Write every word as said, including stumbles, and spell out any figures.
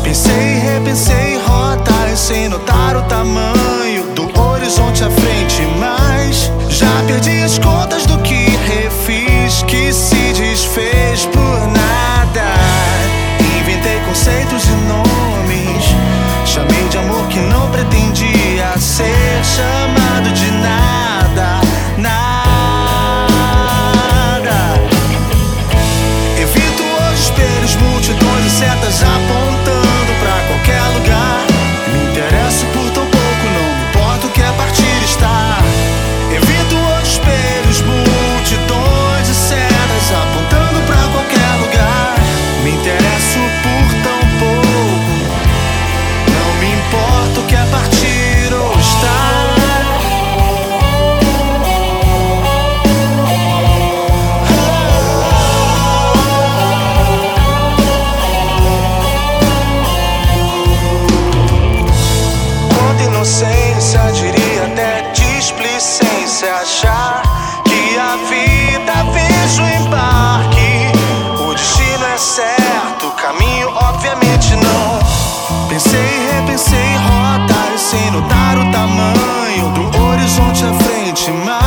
Pensei, repensei rotas sem notar o tamanho do horizonte à frente, mas já perdi as contas do que refiz, que se desfez por nada. Inventei conceitos e nomes, chamei de amor que não pretendia ser chamado de nada, nada. Evito hoje espelhos, multidões e setas apontando pra qualquer lugar. Me interesso por tão pouco, não me importo que a partir está. Evito hoje espelhos, multidões e setas apontando pra qualquer lugar. Me interesso por tão pouco, não me importo que a partir ou estar. Inocência, diria até displicência, achar que a vida fez um embarque. O destino é certo, o caminho obviamente não. Pensei, repensei rotas sem notar o tamanho do horizonte à frente, mas